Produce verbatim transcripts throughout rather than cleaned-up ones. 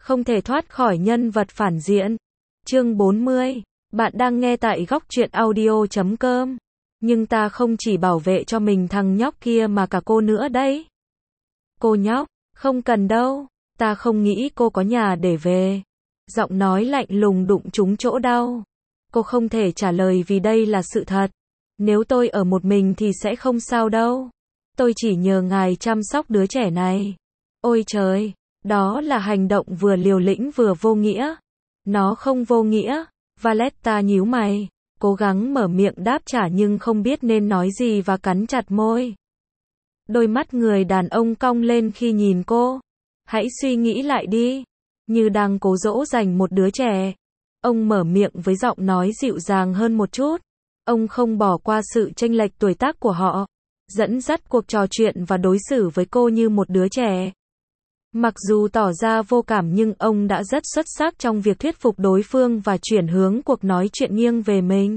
Không thể thoát khỏi nhân vật phản diện. Chương bốn mươi. Bạn đang nghe tại góc truyện audio chấm com. Nhưng ta không chỉ bảo vệ cho mình thằng nhóc kia mà cả cô nữa đấy. Cô nhóc, không cần đâu. Ta không nghĩ cô có nhà để về. Giọng nói lạnh lùng đụng trúng chỗ đau. Cô không thể trả lời vì đây là sự thật. Nếu tôi ở một mình thì sẽ không sao đâu. Tôi chỉ nhờ ngài chăm sóc đứa trẻ này. Ôi trời, đó là hành động vừa liều lĩnh vừa vô nghĩa. Nó không vô nghĩa. Valletta nhíu mày, cố gắng mở miệng đáp trả nhưng không biết nên nói gì và cắn chặt môi. Đôi mắt người đàn ông cong lên khi nhìn cô. Hãy suy nghĩ lại đi. Như đang cố dỗ dành một đứa trẻ. Ông mở miệng với giọng nói dịu dàng hơn một chút. Ông không bỏ qua sự chênh lệch tuổi tác của họ. Dẫn dắt cuộc trò chuyện và đối xử với cô như một đứa trẻ. Mặc dù tỏ ra vô cảm nhưng ông đã rất xuất sắc trong việc thuyết phục đối phương và chuyển hướng cuộc nói chuyện nghiêng về mình.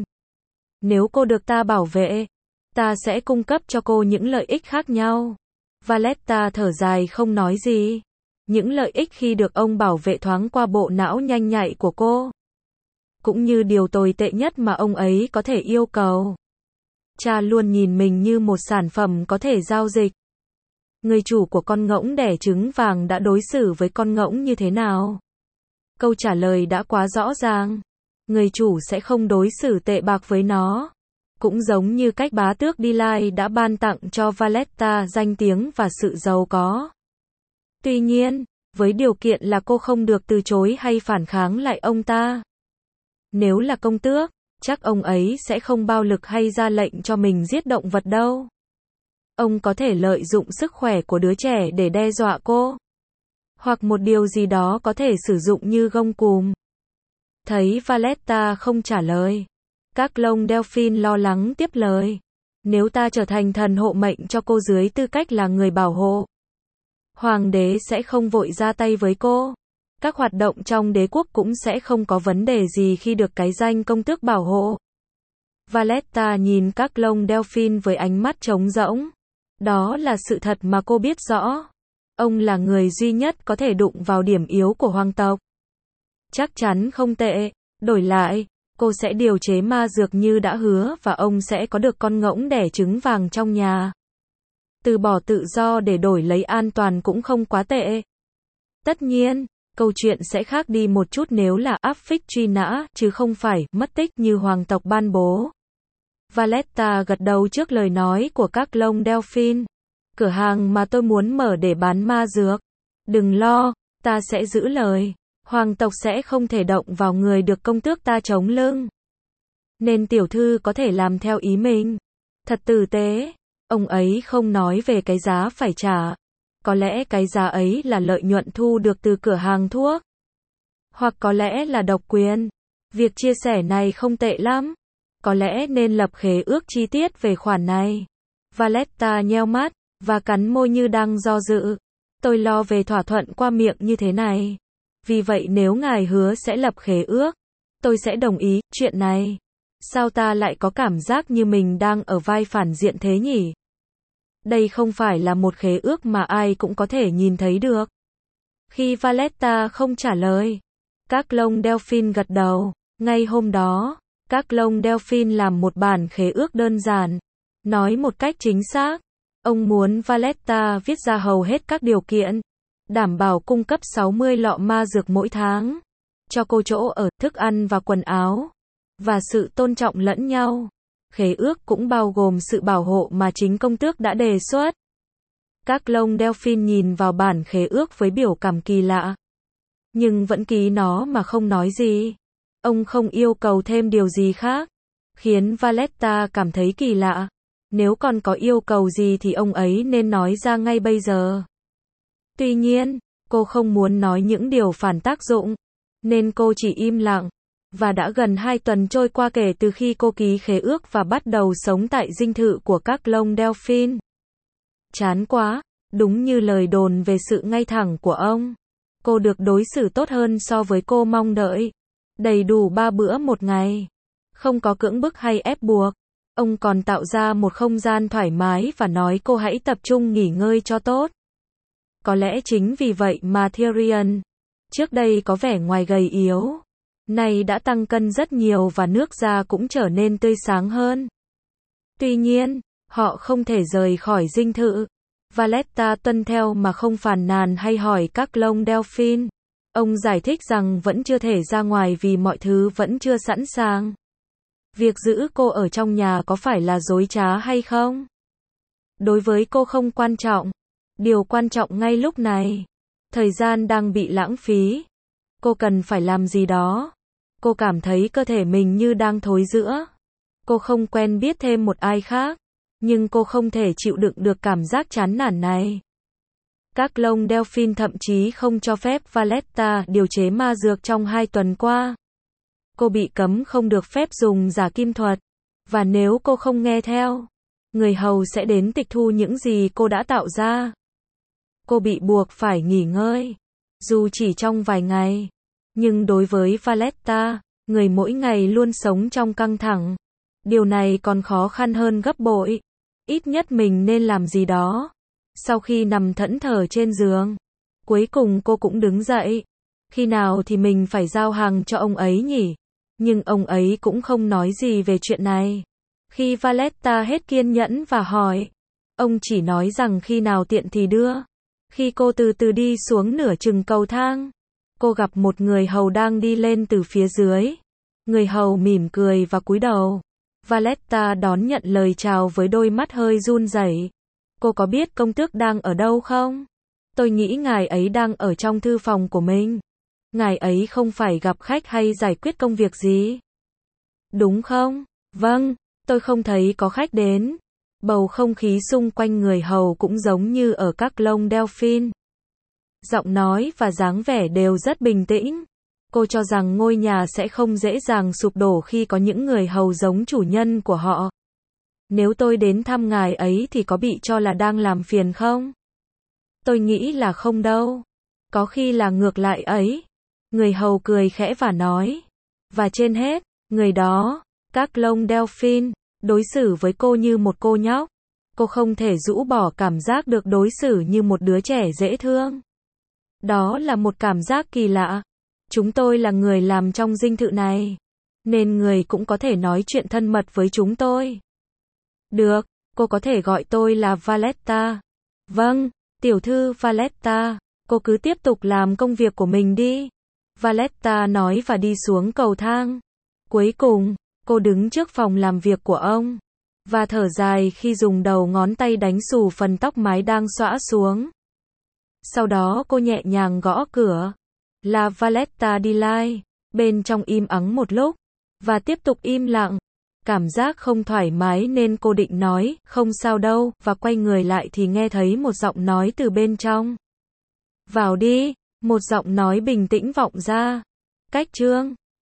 Nếu cô được ta bảo vệ, ta sẽ cung cấp cho cô những lợi ích khác nhau. Valletta thở dài không nói gì. Những lợi ích khi được ông bảo vệ thoáng qua bộ não nhanh nhạy của cô. Cũng như điều tồi tệ nhất mà ông ấy có thể yêu cầu. Cha luôn nhìn mình như một sản phẩm có thể giao dịch. Người chủ của con ngỗng đẻ trứng vàng đã đối xử với con ngỗng như thế nào? Câu trả lời đã quá rõ ràng. Người chủ sẽ không đối xử tệ bạc với nó. Cũng giống như cách bá tước Dillai đã ban tặng cho Valletta danh tiếng và sự giàu có. Tuy nhiên, với điều kiện là cô không được từ chối hay phản kháng lại ông ta. Nếu là công tước, chắc ông ấy sẽ không bao lực hay ra lệnh cho mình giết động vật đâu. Ông có thể lợi dụng sức khỏe của đứa trẻ để đe dọa cô. Hoặc một điều gì đó có thể sử dụng như gông cùm. Thấy Valletta không trả lời. Các lông Delphine lo lắng tiếp lời. Nếu ta trở thành thần hộ mệnh cho cô dưới tư cách là người bảo hộ, hoàng đế sẽ không vội ra tay với cô. Các hoạt động trong đế quốc cũng sẽ không có vấn đề gì khi được cái danh công tước bảo hộ. Valletta nhìn các lông Delphine với ánh mắt trống rỗng. Đó là sự thật mà cô biết rõ. Ông là người duy nhất có thể đụng vào điểm yếu của hoàng tộc. Chắc chắn không tệ. Đổi lại, cô sẽ điều chế ma dược như đã hứa và ông sẽ có được con ngỗng đẻ trứng vàng trong nhà. Từ bỏ tự do để đổi lấy an toàn cũng không quá tệ. Tất nhiên, câu chuyện sẽ khác đi một chút nếu là áp phích truy nã, chứ không phải mất tích như hoàng tộc ban bố. Valletta gật đầu trước lời nói của các lông Delphine. Cửa hàng mà tôi muốn mở để bán ma dược. Đừng lo, ta sẽ giữ lời. Hoàng tộc sẽ không thể động vào người được công tước ta chống lưng. Nên tiểu thư có thể làm theo ý mình. Thật tử tế. Ông ấy không nói về cái giá phải trả. Có lẽ cái giá ấy là lợi nhuận thu được từ cửa hàng thuốc. Hoặc có lẽ là độc quyền. Việc chia sẻ này không tệ lắm. Có lẽ nên lập khế ước chi tiết về khoản này. Valletta nheo mắt, và cắn môi như đang do dự. Tôi lo về thỏa thuận qua miệng như thế này. Vì vậy nếu ngài hứa sẽ lập khế ước, tôi sẽ đồng ý. Chuyện này, sao ta lại có cảm giác như mình đang ở vai phản diện thế nhỉ? Đây không phải là một khế ước mà ai cũng có thể nhìn thấy được. Khi Valletta không trả lời, các lông Delphine gật đầu. Ngay hôm đó, các lông Delphine làm một bản khế ước đơn giản. Nói một cách chính xác, ông muốn Valletta viết ra hầu hết các điều kiện. Đảm bảo cung cấp sáu mươi lọ ma dược mỗi tháng. Cho cô chỗ ở, thức ăn và quần áo. Và sự tôn trọng lẫn nhau. Khế ước cũng bao gồm sự bảo hộ mà chính công tước đã đề xuất. Các lông Delphine nhìn vào bản khế ước với biểu cảm kỳ lạ. Nhưng vẫn ký nó mà không nói gì. Ông không yêu cầu thêm điều gì khác. Khiến Valletta cảm thấy kỳ lạ. Nếu còn có yêu cầu gì thì ông ấy nên nói ra ngay bây giờ. Tuy nhiên, cô không muốn nói những điều phản tác dụng. Nên cô chỉ im lặng. Và đã gần hai tuần trôi qua kể từ khi cô ký khế ước và bắt đầu sống tại dinh thự của các lông Delphine. Chán quá, đúng như lời đồn về sự ngay thẳng của ông. Cô được đối xử tốt hơn so với cô mong đợi. Đầy đủ ba bữa một ngày. Không có cưỡng bức hay ép buộc. Ông còn tạo ra một không gian thoải mái và nói cô hãy tập trung nghỉ ngơi cho tốt. Có lẽ chính vì vậy mà Tyrion Trước đây có vẻ ngoài gầy yếu, nay đã tăng cân rất nhiều và nước da cũng trở nên tươi sáng hơn. Tuy nhiên, họ không thể rời khỏi dinh thự. Valletta tuân theo mà không phàn nàn hay hỏi các lông Delphine. Ông giải thích rằng vẫn chưa thể ra ngoài vì mọi thứ vẫn chưa sẵn sàng. Việc giữ cô ở trong nhà có phải là dối trá hay không? Đối với cô không quan trọng. Điều quan trọng ngay lúc này. Thời gian đang bị lãng phí. Cô cần phải làm gì đó. Cô cảm thấy cơ thể mình như đang thối rữa. Cô không quen biết thêm một ai khác. Nhưng cô không thể chịu đựng được cảm giác chán nản này. Các lông Delphine thậm chí không cho phép Valletta điều chế ma dược trong hai tuần qua. Cô bị cấm không được phép dùng giả kim thuật. Và nếu cô không nghe theo, người hầu sẽ đến tịch thu những gì cô đã tạo ra. Cô bị buộc phải nghỉ ngơi. Dù chỉ trong vài ngày. Nhưng đối với Valletta, người mỗi ngày luôn sống trong căng thẳng. Điều này còn khó khăn hơn gấp bội. Ít nhất mình nên làm gì đó. Sau khi nằm thẫn thờ trên giường, cuối cùng cô cũng đứng dậy. Khi nào thì mình phải giao hàng cho ông ấy nhỉ? Nhưng ông ấy cũng không nói gì về chuyện này. Khi Valletta hết kiên nhẫn và hỏi, ông chỉ nói rằng khi nào tiện thì đưa. Khi cô từ từ đi xuống nửa chừng cầu thang, cô gặp một người hầu đang đi lên từ phía dưới. Người hầu mỉm cười và cúi đầu. Valletta đón nhận lời chào với đôi mắt hơi run rẩy. Cô có biết công tước đang ở đâu không? Tôi nghĩ ngài ấy đang ở trong thư phòng của mình. Ngài ấy không phải gặp khách hay giải quyết công việc gì. Đúng không? Vâng, tôi không thấy có khách đến. Bầu không khí xung quanh người hầu cũng giống như ở các lông Delphine. Giọng nói và dáng vẻ đều rất bình tĩnh. Cô cho rằng ngôi nhà sẽ không dễ dàng sụp đổ khi có những người hầu giống chủ nhân của họ. Nếu tôi đến thăm ngài ấy thì có bị cho là đang làm phiền không? Tôi nghĩ là không đâu. Có khi là ngược lại ấy. Người hầu cười khẽ và nói. Và trên hết, người đó, các lông Delphine, đối xử với cô như một cô nhóc. Cô không thể rũ bỏ cảm giác được đối xử như một đứa trẻ dễ thương. Đó là một cảm giác kỳ lạ. Chúng tôi là người làm trong dinh thự này. Nên người cũng có thể nói chuyện thân mật với chúng tôi. Được, cô có thể gọi tôi là Valletta. Vâng, tiểu thư Valletta, cô cứ tiếp tục làm công việc của mình đi. Valletta nói và đi xuống cầu thang. Cuối cùng, cô đứng trước phòng làm việc của ông. Và thở dài khi dùng đầu ngón tay đánh xù phần tóc mái đang xõa xuống. Sau đó cô nhẹ nhàng gõ cửa. Là Valletta đi lai. Bên trong im ắng một lúc. Và tiếp tục im lặng. Cảm giác không thoải mái nên cô định nói, không sao đâu, và quay người lại thì nghe thấy một giọng nói từ bên trong. Vào đi, một giọng nói bình tĩnh vọng ra. Cách trương.